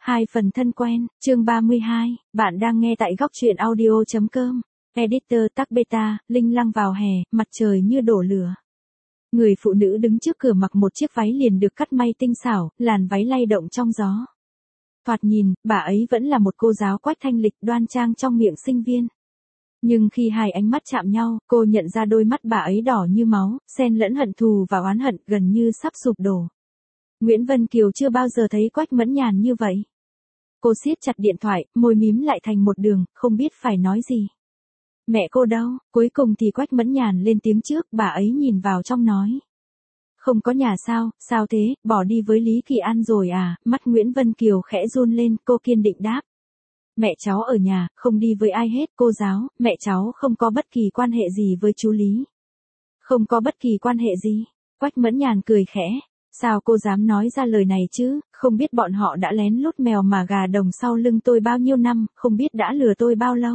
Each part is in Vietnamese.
Hai phần thân quen, chương 32, bạn đang nghe tại góc truyện audio.com. Editor tắc beta, linh lăng vào hè, mặt trời như đổ lửa. Người phụ nữ đứng trước cửa mặc một chiếc váy liền được cắt may tinh xảo, làn váy lay động trong gió. Thoạt nhìn, bà ấy vẫn là một cô giáo Quách thanh lịch đoan trang trong miệng sinh viên. Nhưng khi hai ánh mắt chạm nhau, cô nhận ra đôi mắt bà ấy đỏ như máu, xen lẫn hận thù và oán hận gần như sắp sụp đổ. Nguyễn Vân Kiều chưa bao giờ thấy Quách Mẫn Nhàn như vậy. Cô siết chặt điện thoại, môi mím lại thành một đường, không biết phải nói gì. Mẹ cô đâu? Cuối cùng thì Quách Mẫn Nhàn lên tiếng trước, bà ấy nhìn vào trong nói. Không có nhà sao, sao thế, bỏ đi với Lý Kỳ An rồi à? Mắt Nguyễn Vân Kiều khẽ run lên, cô kiên định đáp. Mẹ cháu ở nhà, không đi với ai hết, cô giáo, mẹ cháu không có bất kỳ quan hệ gì với chú Lý. Không có bất kỳ quan hệ gì? Quách Mẫn Nhàn cười khẽ. Sao cô dám nói ra lời này chứ, không biết bọn họ đã lén lút mèo mà gà đồng sau lưng tôi bao nhiêu năm, không biết đã lừa tôi bao lâu.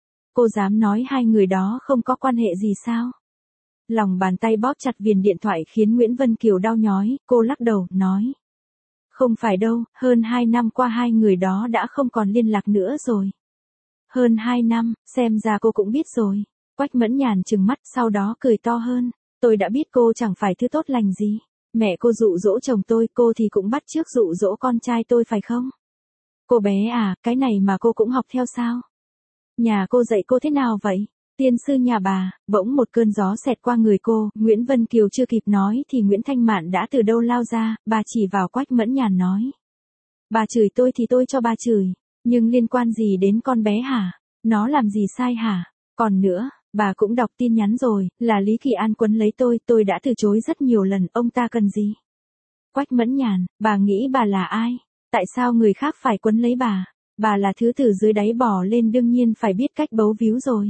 Cô dám nói hai người đó không có quan hệ gì sao? Lòng bàn tay bóp chặt viền điện thoại khiến Nguyễn Vân Kiều đau nhói, cô lắc đầu, nói. Không phải đâu, hơn 2 năm qua hai người đó đã không còn liên lạc nữa rồi. Hơn 2 năm, xem ra cô cũng biết rồi. Quách Mẫn Nhàn trừng mắt sau đó cười to hơn. Tôi đã biết cô chẳng phải thứ tốt lành gì. Mẹ cô dụ dỗ chồng tôi, cô thì cũng bắt chước dụ dỗ con trai tôi phải không? Cô bé à, cái này mà cô cũng học theo sao? Nhà cô dạy cô thế nào vậy? Tiên sư nhà bà, bỗng một cơn gió xẹt qua người cô, Nguyễn Vân Kiều chưa kịp nói thì Nguyễn Thanh Mạn đã từ đâu lao ra, bà chỉ vào Quách Mẫn Nhàn nói. Bà chửi tôi thì tôi cho bà chửi, nhưng liên quan gì đến con bé hả? Nó làm gì sai hả? Còn nữa, bà cũng đọc tin nhắn rồi, là Lý Kỳ An quấn lấy tôi đã từ chối rất nhiều lần, ông ta cần gì? Quách Mẫn Nhàn, bà nghĩ bà là ai? Tại sao người khác phải quấn lấy bà? Bà là thứ từ dưới đáy bò lên đương nhiên phải biết cách bấu víu rồi.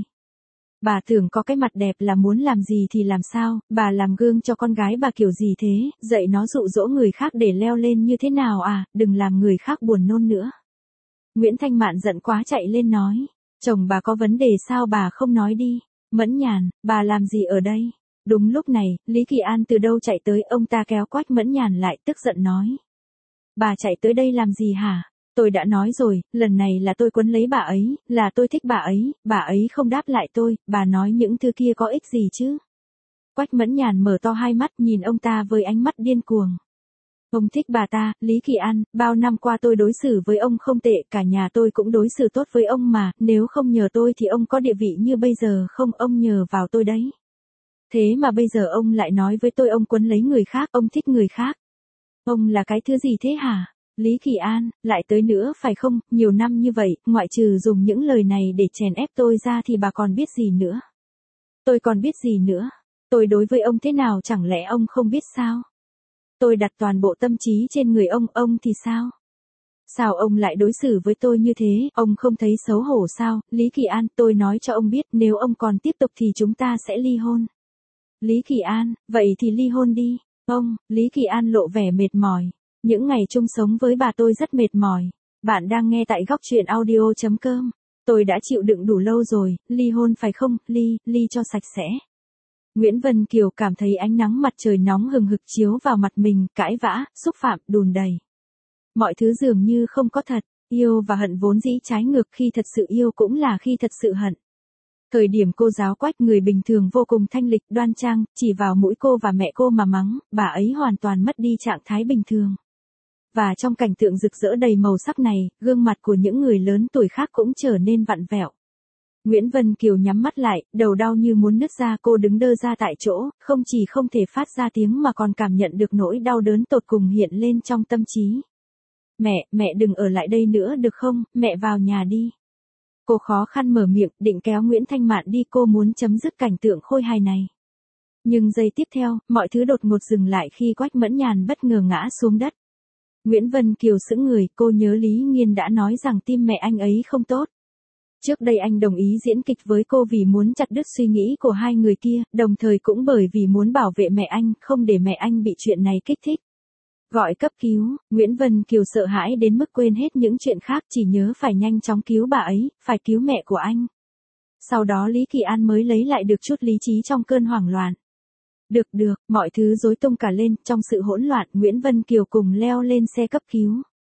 Bà tưởng có cái mặt đẹp là muốn làm gì thì làm sao, bà làm gương cho con gái bà kiểu gì thế, dạy nó dụ dỗ người khác để leo lên như thế nào à, đừng làm người khác buồn nôn nữa. Nguyễn Thanh Mạn giận quá chạy lên nói, chồng bà có vấn đề sao bà không nói đi, Mẫn Nhàn, bà làm gì ở đây? Đúng lúc này, Lý Kỳ An từ đâu chạy tới, ông ta kéo Quách Mẫn Nhàn lại tức giận nói. Bà chạy tới đây làm gì hả? Tôi đã nói rồi, lần này là tôi quấn lấy bà ấy, là tôi thích bà ấy không đáp lại tôi, bà nói những thứ kia có ích gì chứ? Quách Mẫn Nhàn mở to hai mắt nhìn ông ta với ánh mắt điên cuồng. Ông thích bà ta, Lý Kỳ An, bao năm qua tôi đối xử với ông không tệ, cả nhà tôi cũng đối xử tốt với ông mà, nếu không nhờ tôi thì ông có địa vị như bây giờ không, ông nhờ vào tôi đấy. Thế mà bây giờ ông lại nói với tôi ông quấn lấy người khác, ông thích người khác. Ông là cái thứ gì thế hả? Lý Kỳ An, lại tới nữa phải không, nhiều năm như vậy, ngoại trừ dùng những lời này để chèn ép tôi ra thì bà còn biết gì nữa? Tôi còn biết gì nữa? Tôi đối với ông thế nào chẳng lẽ ông không biết sao? Tôi đặt toàn bộ tâm trí trên người ông thì sao? Sao ông lại đối xử với tôi như thế, ông không thấy xấu hổ sao? Lý Kỳ An, tôi nói cho ông biết nếu ông còn tiếp tục thì chúng ta sẽ ly hôn. Lý Kỳ An, vậy thì ly hôn đi. Ông, Lý Kỳ An lộ vẻ mệt mỏi. Những ngày chung sống với bà tôi rất mệt mỏi. Bạn đang nghe tại góc truyện audio.com. Tôi đã chịu đựng đủ lâu rồi, ly hôn phải không, ly cho sạch sẽ. Nguyễn Vân Kiều cảm thấy ánh nắng mặt trời nóng hừng hực chiếu vào mặt mình, cãi vã, xúc phạm, đùn đầy. Mọi thứ dường như không có thật, yêu và hận vốn dĩ trái ngược, khi thật sự yêu cũng là khi thật sự hận. Thời điểm cô giáo Quách người bình thường vô cùng thanh lịch đoan trang, chỉ vào mũi cô và mẹ cô mà mắng, bà ấy hoàn toàn mất đi trạng thái bình thường. Và trong cảnh tượng rực rỡ đầy màu sắc này, gương mặt của những người lớn tuổi khác cũng trở nên vặn vẹo. Nguyễn Vân Kiều nhắm mắt lại, đầu đau như muốn nứt ra, cô đứng đơ ra tại chỗ, không chỉ không thể phát ra tiếng mà còn cảm nhận được nỗi đau đớn tột cùng hiện lên trong tâm trí. Mẹ đừng ở lại đây nữa được không, mẹ vào nhà đi. Cô khó khăn mở miệng, định kéo Nguyễn Thanh Mạn đi, cô muốn chấm dứt cảnh tượng khôi hài này. Nhưng giây tiếp theo, mọi thứ đột ngột dừng lại khi Quách Mẫn Nhàn bất ngờ ngã xuống đất. Nguyễn Vân Kiều sững người, cô nhớ Lý Nghiên đã nói rằng tim mẹ anh ấy không tốt. Trước đây anh đồng ý diễn kịch với cô vì muốn chặt đứt suy nghĩ của hai người kia, đồng thời cũng bởi vì muốn bảo vệ mẹ anh, không để mẹ anh bị chuyện này kích thích. Gọi cấp cứu, Nguyễn Vân Kiều sợ hãi đến mức quên hết những chuyện khác, chỉ nhớ phải nhanh chóng cứu bà ấy, phải cứu mẹ của anh. Sau đó Lý Kỳ An mới lấy lại được chút lý trí trong cơn hoảng loạn. Được, mọi thứ rối tung cả lên, trong sự hỗn loạn, Nguyễn Vân Kiều cùng leo lên xe cấp cứu.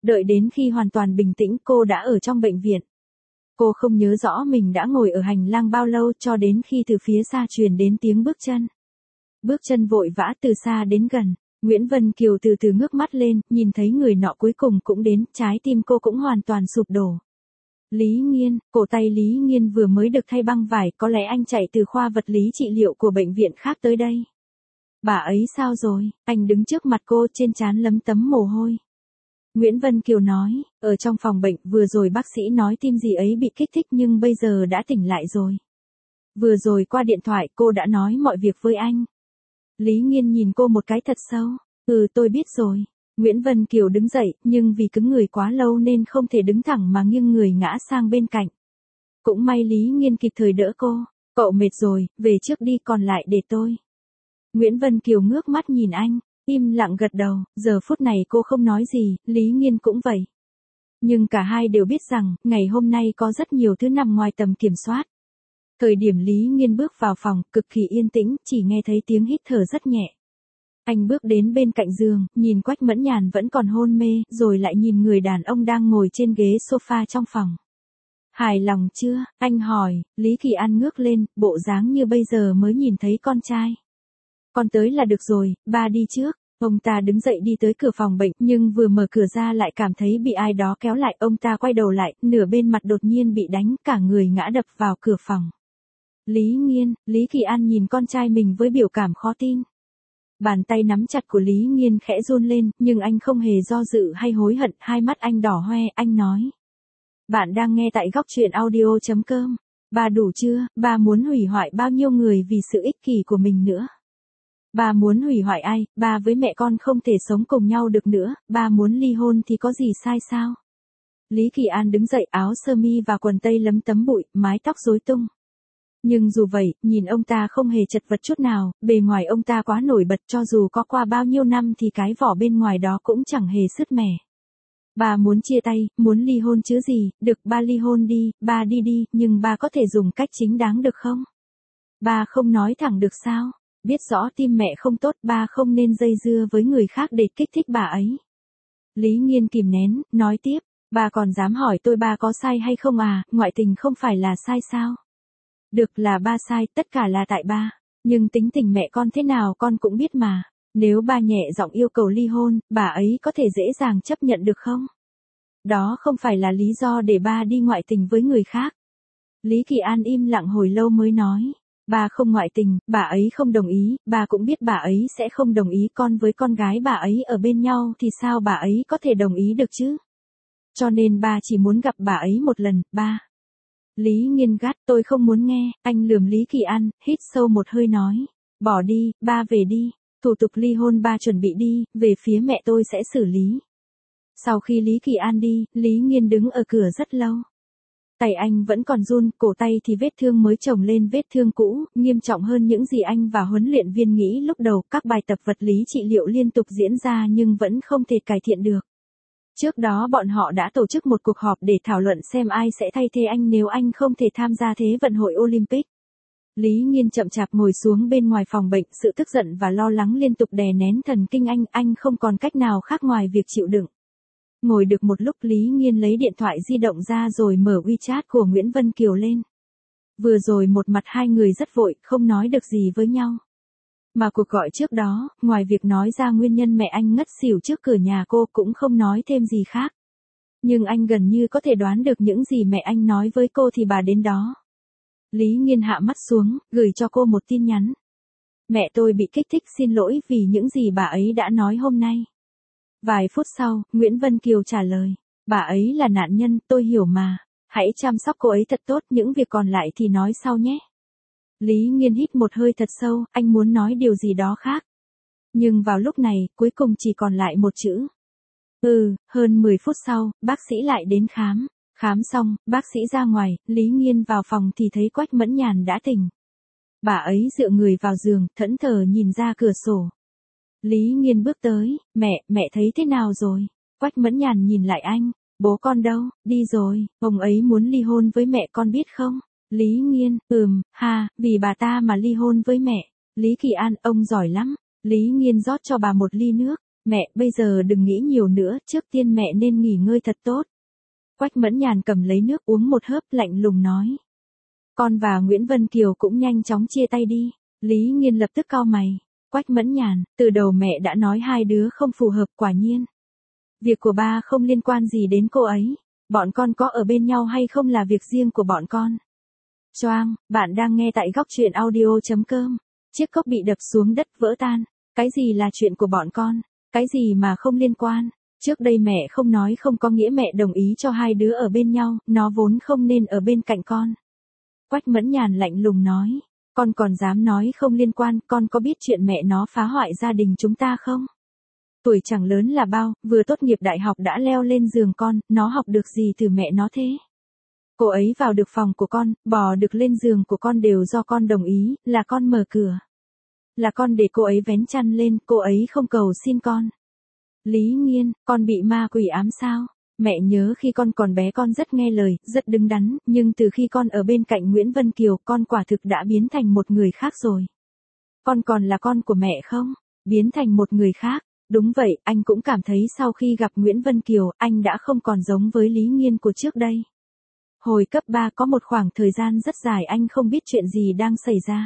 Đợi đến khi hoàn toàn bình tĩnh cô đã ở trong bệnh viện. Cô không nhớ rõ mình đã ngồi ở hành lang bao lâu cho đến khi từ phía xa truyền đến tiếng bước chân. Bước chân vội vã từ xa đến gần. Nguyễn Vân Kiều từ từ ngước mắt lên, nhìn thấy người nọ cuối cùng cũng đến, trái tim cô cũng hoàn toàn sụp đổ. Lý Nghiên, cổ tay Lý Nghiên vừa mới được thay băng vải, có lẽ anh chạy từ khoa vật lý trị liệu của bệnh viện khác tới đây. Bà ấy sao rồi? Anh đứng trước mặt cô, trên trán lấm tấm mồ hôi. Nguyễn Vân Kiều nói, ở trong phòng bệnh, vừa rồi bác sĩ nói tim gì ấy bị kích thích nhưng bây giờ đã tỉnh lại rồi. Vừa rồi qua điện thoại cô đã nói mọi việc với anh. Lý Nghiên nhìn cô một cái thật sâu. Tôi biết rồi. Nguyễn Vân Kiều đứng dậy, nhưng vì cứng người quá lâu nên không thể đứng thẳng mà nghiêng người ngã sang bên cạnh. Cũng may Lý Nghiên kịp thời đỡ cô. Cậu mệt rồi, về trước đi, còn lại để tôi. Nguyễn Vân Kiều ngước mắt nhìn anh, im lặng gật đầu, giờ phút này cô không nói gì, Lý Nghiên cũng vậy. Nhưng cả hai đều biết rằng, ngày hôm nay có rất nhiều thứ nằm ngoài tầm kiểm soát. Thời điểm Lý Nghiên bước vào phòng, cực kỳ yên tĩnh, chỉ nghe thấy tiếng hít thở rất nhẹ. Anh bước đến bên cạnh giường, nhìn Quách Mẫn Nhàn vẫn còn hôn mê, rồi lại nhìn người đàn ông đang ngồi trên ghế sofa trong phòng. Hài lòng chưa? Anh hỏi. Lý Kỳ An ngước lên, bộ dáng như bây giờ mới nhìn thấy con trai. Con tới là được rồi, ba đi trước. Ông ta đứng dậy đi tới cửa phòng bệnh, nhưng vừa mở cửa ra lại cảm thấy bị ai đó kéo lại. Ông ta quay đầu lại, nửa bên mặt đột nhiên bị đánh, cả người ngã đập vào cửa phòng. Lý Nghiên, Lý Kỳ An nhìn con trai mình với biểu cảm khó tin. Bàn tay nắm chặt của Lý Nghiên khẽ run lên, nhưng anh không hề do dự hay hối hận, hai mắt anh đỏ hoe, anh nói. Bạn đang nghe tại góc truyện audio.com. Ba đủ chưa? Ba muốn hủy hoại bao nhiêu người vì sự ích kỷ của mình nữa? Ba muốn hủy hoại ai? Ba với mẹ con không thể sống cùng nhau được nữa, ba muốn ly hôn thì có gì sai sao? Lý Kỳ An đứng dậy, áo sơ mi và quần tây lấm tấm bụi, mái tóc rối tung. Nhưng dù vậy, nhìn ông ta không hề chật vật chút nào, bề ngoài ông ta quá nổi bật, cho dù có qua bao nhiêu năm thì cái vỏ bên ngoài đó cũng chẳng hề sứt mẻ. Ba muốn chia tay, muốn ly hôn chứ gì, được ba ly hôn đi, ba đi đi, nhưng ba có thể dùng cách chính đáng được không? Ba không nói thẳng được sao? Biết rõ tim mẹ không tốt, ba không nên dây dưa với người khác để kích thích bà ấy. Lý Nghiên kìm nén, nói tiếp, ba còn dám hỏi tôi ba có sai hay không à, ngoại tình không phải là sai sao? Được, là ba sai, tất cả là tại ba. Nhưng tính tình mẹ con thế nào con cũng biết mà. Nếu ba nhẹ giọng yêu cầu ly hôn, bà ấy có thể dễ dàng chấp nhận được không? Đó không phải là lý do để ba đi ngoại tình với người khác. Lý Kỳ An im lặng hồi lâu mới nói. Ba không ngoại tình, bà ấy không đồng ý, ba cũng biết bà ấy sẽ không đồng ý, con với con gái bà ấy ở bên nhau thì sao bà ấy có thể đồng ý được chứ? Cho nên ba chỉ muốn gặp bà ấy một lần, ba. Lý Nghiên gắt, tôi không muốn nghe, anh lườm Lý Kỳ An, hít sâu một hơi nói. Bỏ đi, ba về đi, thủ tục ly hôn ba chuẩn bị đi, về phía mẹ tôi sẽ xử lý. Sau khi Lý Kỳ An đi, Lý Nghiên đứng ở cửa rất lâu. Tay anh vẫn còn run, cổ tay thì vết thương mới chồng lên vết thương cũ, nghiêm trọng hơn những gì anh và huấn luyện viên nghĩ lúc đầu, các bài tập vật lý trị liệu liên tục diễn ra nhưng vẫn không thể cải thiện được. Trước đó bọn họ đã tổ chức một cuộc họp để thảo luận xem ai sẽ thay thế anh nếu anh không thể tham gia Thế vận hội Olympic. Lý Nghiên chậm chạp ngồi xuống bên ngoài phòng bệnh, sự tức giận và lo lắng liên tục đè nén thần kinh anh không còn cách nào khác ngoài việc chịu đựng. Ngồi được một lúc Lý Nghiên lấy điện thoại di động ra rồi mở WeChat của Nguyễn Vân Kiều lên. Vừa rồi một mặt hai người rất vội, không nói được gì với nhau. Mà cuộc gọi trước đó, ngoài việc nói ra nguyên nhân mẹ anh ngất xỉu trước cửa nhà cô cũng không nói thêm gì khác. Nhưng anh gần như có thể đoán được những gì mẹ anh nói với cô thì bà đến đó. Lý Nghiên hạ mắt xuống, gửi cho cô một tin nhắn. Mẹ tôi bị kích thích, xin lỗi vì những gì bà ấy đã nói hôm nay. Vài phút sau, Nguyễn Vân Kiều trả lời. Bà ấy là nạn nhân, tôi hiểu mà. Hãy chăm sóc cô ấy thật tốt, những việc còn lại thì nói sau nhé. Lý Nghiên hít một hơi thật sâu, anh muốn nói điều gì đó khác. Nhưng vào lúc này, cuối cùng chỉ còn lại một chữ. Hơn 10 phút sau, bác sĩ lại đến khám. Khám xong, bác sĩ ra ngoài, Lý Nghiên vào phòng thì thấy Quách Mẫn Nhàn đã tỉnh. Bà ấy dựa người vào giường, thẫn thờ nhìn ra cửa sổ. Lý Nghiên bước tới, mẹ thấy thế nào rồi? Quách Mẫn Nhàn nhìn lại anh, bố con đâu, đi rồi, ông ấy muốn ly hôn với mẹ con biết không? Lý Nghiên, vì bà ta mà ly hôn với mẹ. Lý Kỳ An, ông giỏi lắm. Lý Nghiên rót cho bà một ly nước. Mẹ, bây giờ đừng nghĩ nhiều nữa, trước tiên mẹ nên nghỉ ngơi thật tốt. Quách Mẫn Nhàn cầm lấy nước uống một hớp lạnh lùng nói. Con và Nguyễn Vân Kiều cũng nhanh chóng chia tay đi. Lý Nghiên lập tức cau mày. Quách Mẫn Nhàn, từ đầu mẹ đã nói hai đứa không phù hợp quả nhiên. Việc của ba không liên quan gì đến cô ấy. Bọn con có ở bên nhau hay không là việc riêng của bọn con. Choang, bạn đang nghe tại góc truyện audio.com. Chiếc cốc bị đập xuống đất vỡ tan. Cái gì là chuyện của bọn con? Cái gì mà không liên quan? Trước đây mẹ không nói không có nghĩa mẹ đồng ý cho hai đứa ở bên nhau, nó vốn không nên ở bên cạnh con. Quách Mẫn Nhàn lạnh lùng nói. Con còn dám nói không liên quan, con có biết chuyện mẹ nó phá hoại gia đình chúng ta không? Tuổi chẳng lớn là bao, vừa tốt nghiệp đại học đã leo lên giường con, nó học được gì từ mẹ nó thế? Cô ấy vào được phòng của con, bò được lên giường của con đều do con đồng ý, là con mở cửa. Là con để cô ấy vén chăn lên, cô ấy không cầu xin con. Lý Nghiên, con bị ma quỷ ám sao? Mẹ nhớ khi con còn bé con rất nghe lời, rất đứng đắn, nhưng từ khi con ở bên cạnh Nguyễn Vân Kiều, con quả thực đã biến thành một người khác rồi. Con còn là con của mẹ không? Biến thành một người khác. Đúng vậy, anh cũng cảm thấy sau khi gặp Nguyễn Vân Kiều, anh đã không còn giống với Lý Nghiên của trước đây. Hồi cấp 3 có một khoảng thời gian rất dài anh không biết chuyện gì đang xảy ra.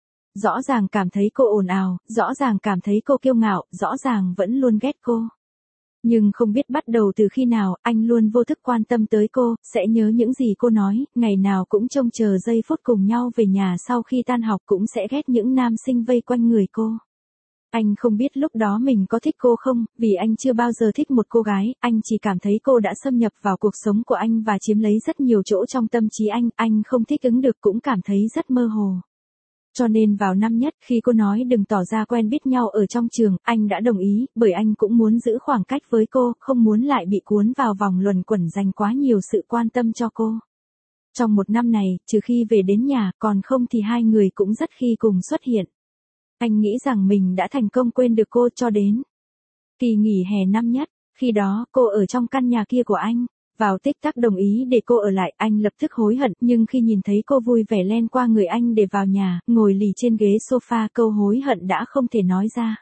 Rõ ràng cảm thấy cô ồn ào, rõ ràng cảm thấy cô kiêu ngạo, rõ ràng vẫn luôn ghét cô. Nhưng không biết bắt đầu từ khi nào, anh luôn vô thức quan tâm tới cô, sẽ nhớ những gì cô nói, ngày nào cũng trông chờ giây phút cùng nhau về nhà sau khi tan học cũng sẽ ghét những nam sinh vây quanh người cô. Anh không biết lúc đó mình có thích cô không, vì anh chưa bao giờ thích một cô gái, anh chỉ cảm thấy cô đã xâm nhập vào cuộc sống của anh và chiếm lấy rất nhiều chỗ trong tâm trí anh không thích ứng được cũng cảm thấy rất mơ hồ. Cho nên vào năm nhất khi cô nói đừng tỏ ra quen biết nhau ở trong trường, anh đã đồng ý, bởi anh cũng muốn giữ khoảng cách với cô, không muốn lại bị cuốn vào vòng luẩn quẩn dành quá nhiều sự quan tâm cho cô. Trong một năm này, trừ khi về đến nhà, còn không thì hai người cũng rất khi cùng xuất hiện. Anh nghĩ rằng mình đã thành công quên được cô cho đến kỳ nghỉ hè năm nhất, khi đó cô ở trong căn nhà kia của anh. Vào tích tắc đồng ý để cô ở lại, anh lập tức hối hận, nhưng khi nhìn thấy cô vui vẻ len qua người anh để vào nhà, ngồi lì trên ghế sofa, câu hối hận đã không thể nói ra.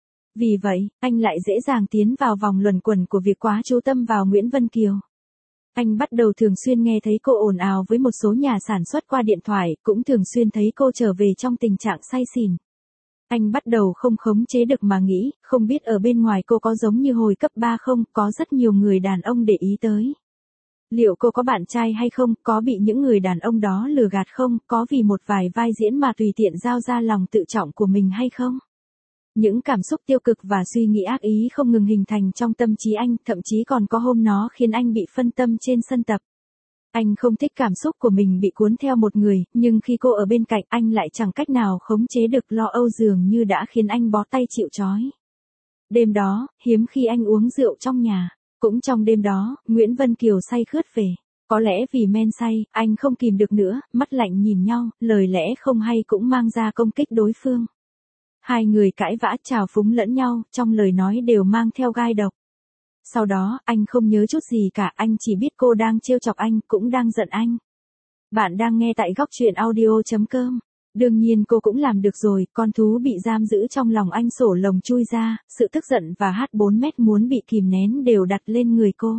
Vì vậy, anh lại dễ dàng tiến vào vòng luẩn quẩn của việc quá chú tâm vào Nguyễn Vân Kiều. Anh bắt đầu thường xuyên nghe thấy cô ồn ào với một số nhà sản xuất qua điện thoại, cũng thường xuyên thấy cô trở về trong tình trạng say xỉn. Anh bắt đầu không khống chế được mà nghĩ, không biết ở bên ngoài cô có giống như hồi cấp 3 không, có rất nhiều người đàn ông để ý tới. Liệu cô có bạn trai hay không, có bị những người đàn ông đó lừa gạt không, có vì một vài vai diễn mà tùy tiện giao ra lòng tự trọng của mình hay không? Những cảm xúc tiêu cực và suy nghĩ ác ý không ngừng hình thành trong tâm trí anh, thậm chí còn có hôm nó khiến anh bị phân tâm trên sân tập. Anh không thích cảm xúc của mình bị cuốn theo một người, nhưng khi cô ở bên cạnh anh lại chẳng cách nào khống chế được, lo âu dường như đã khiến anh bó tay chịu trói. Đêm đó, hiếm khi anh uống rượu trong nhà. Cũng trong đêm đó, Nguyễn Vân Kiều say khướt về. Có lẽ vì men say, anh không kìm được nữa, mắt lạnh nhìn nhau, lời lẽ không hay cũng mang ra công kích đối phương. Hai người cãi vã trào phúng lẫn nhau, trong lời nói đều mang theo gai độc. Sau đó, anh không nhớ chút gì cả, anh chỉ biết cô đang trêu chọc anh, cũng đang giận anh. Bạn đang nghe tại góc truyện audio.com. Đương nhiên cô cũng làm được rồi, con thú bị giam giữ trong lòng anh sổ lồng chui ra, sự tức giận và H4M muốn bị kìm nén đều đặt lên người cô.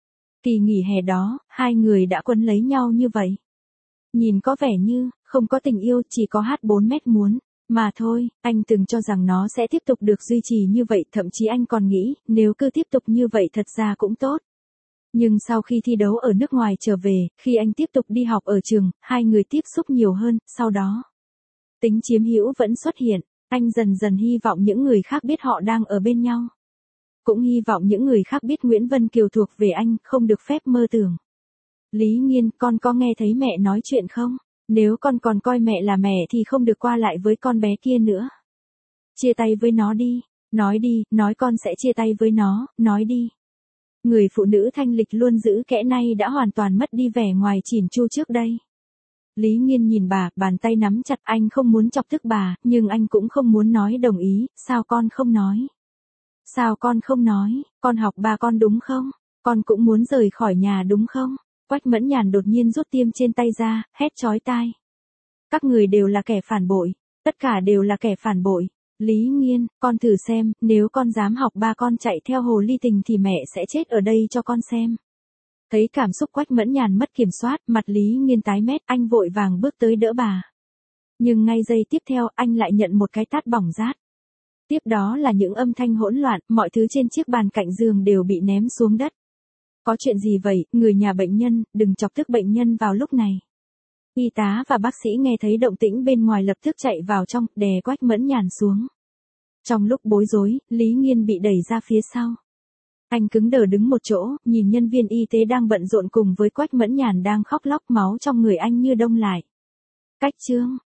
Kỳ nghỉ hè đó, hai người đã quấn lấy nhau như vậy. Nhìn có vẻ như, không có tình yêu, chỉ có H4M muốn. Mà thôi, anh từng cho rằng nó sẽ tiếp tục được duy trì như vậy, thậm chí anh còn nghĩ, nếu cứ tiếp tục như vậy thật ra cũng tốt. Nhưng sau khi thi đấu ở nước ngoài trở về, khi anh tiếp tục đi học ở trường, hai người tiếp xúc nhiều hơn, sau đó tính chiếm hữu vẫn xuất hiện, anh dần dần hy vọng những người khác biết họ đang ở bên nhau. Cũng hy vọng những người khác biết Nguyễn Vân Kiều thuộc về anh, không được phép mơ tưởng. Lý Nghiên, con có nghe thấy mẹ nói chuyện không? Nếu con còn coi mẹ là mẹ thì không được qua lại với con bé kia nữa. Chia tay với nó đi, nói đi, nói con sẽ chia tay với nó, nói đi. Người phụ nữ thanh lịch luôn giữ kẽ nay đã hoàn toàn mất đi vẻ ngoài chỉn chu trước đây. Lý Nghiên nhìn bà, bàn tay nắm chặt, anh không muốn chọc tức bà, nhưng anh cũng không muốn nói đồng ý, sao con không nói? Sao con không nói, con học ba con đúng không? Con cũng muốn rời khỏi nhà đúng không? Quách Mẫn Nhàn đột nhiên rút tiêm trên tay ra, hét chói tai. Các người đều là kẻ phản bội, tất cả đều là kẻ phản bội. Lý Nghiên, con thử xem, nếu con dám học ba con chạy theo hồ ly tình thì mẹ sẽ chết ở đây cho con xem. Thấy cảm xúc Quách Mẫn Nhàn mất kiểm soát, mặt Lý Nghiên tái mét, anh vội vàng bước tới đỡ bà. Nhưng ngay giây tiếp theo, anh lại nhận một cái tát bỏng rát. Tiếp đó là những âm thanh hỗn loạn, mọi thứ trên chiếc bàn cạnh giường đều bị ném xuống đất. Có chuyện gì vậy, người nhà bệnh nhân, đừng chọc tức bệnh nhân vào lúc này. Y tá và bác sĩ nghe thấy động tĩnh bên ngoài lập tức chạy vào trong, đè Quách Mẫn Nhàn xuống. Trong lúc bối rối, Lý Nghiên bị đẩy ra phía sau. Anh cứng đờ đứng một chỗ, nhìn nhân viên y tế đang bận rộn cùng với Quách Mẫn Nhàn đang khóc lóc, máu trong người anh như đông lại. Cách chương